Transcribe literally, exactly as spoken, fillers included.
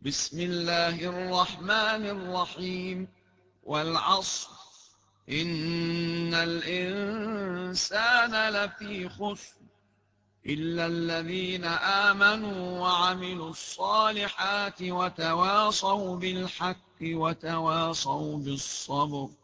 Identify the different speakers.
Speaker 1: بسم الله الرحمن الرحيم. والعصر إن الإنسان لفي خسر إلا الذين آمنوا وعملوا الصالحات وتواصوا بالحق وتواصوا بالصبر.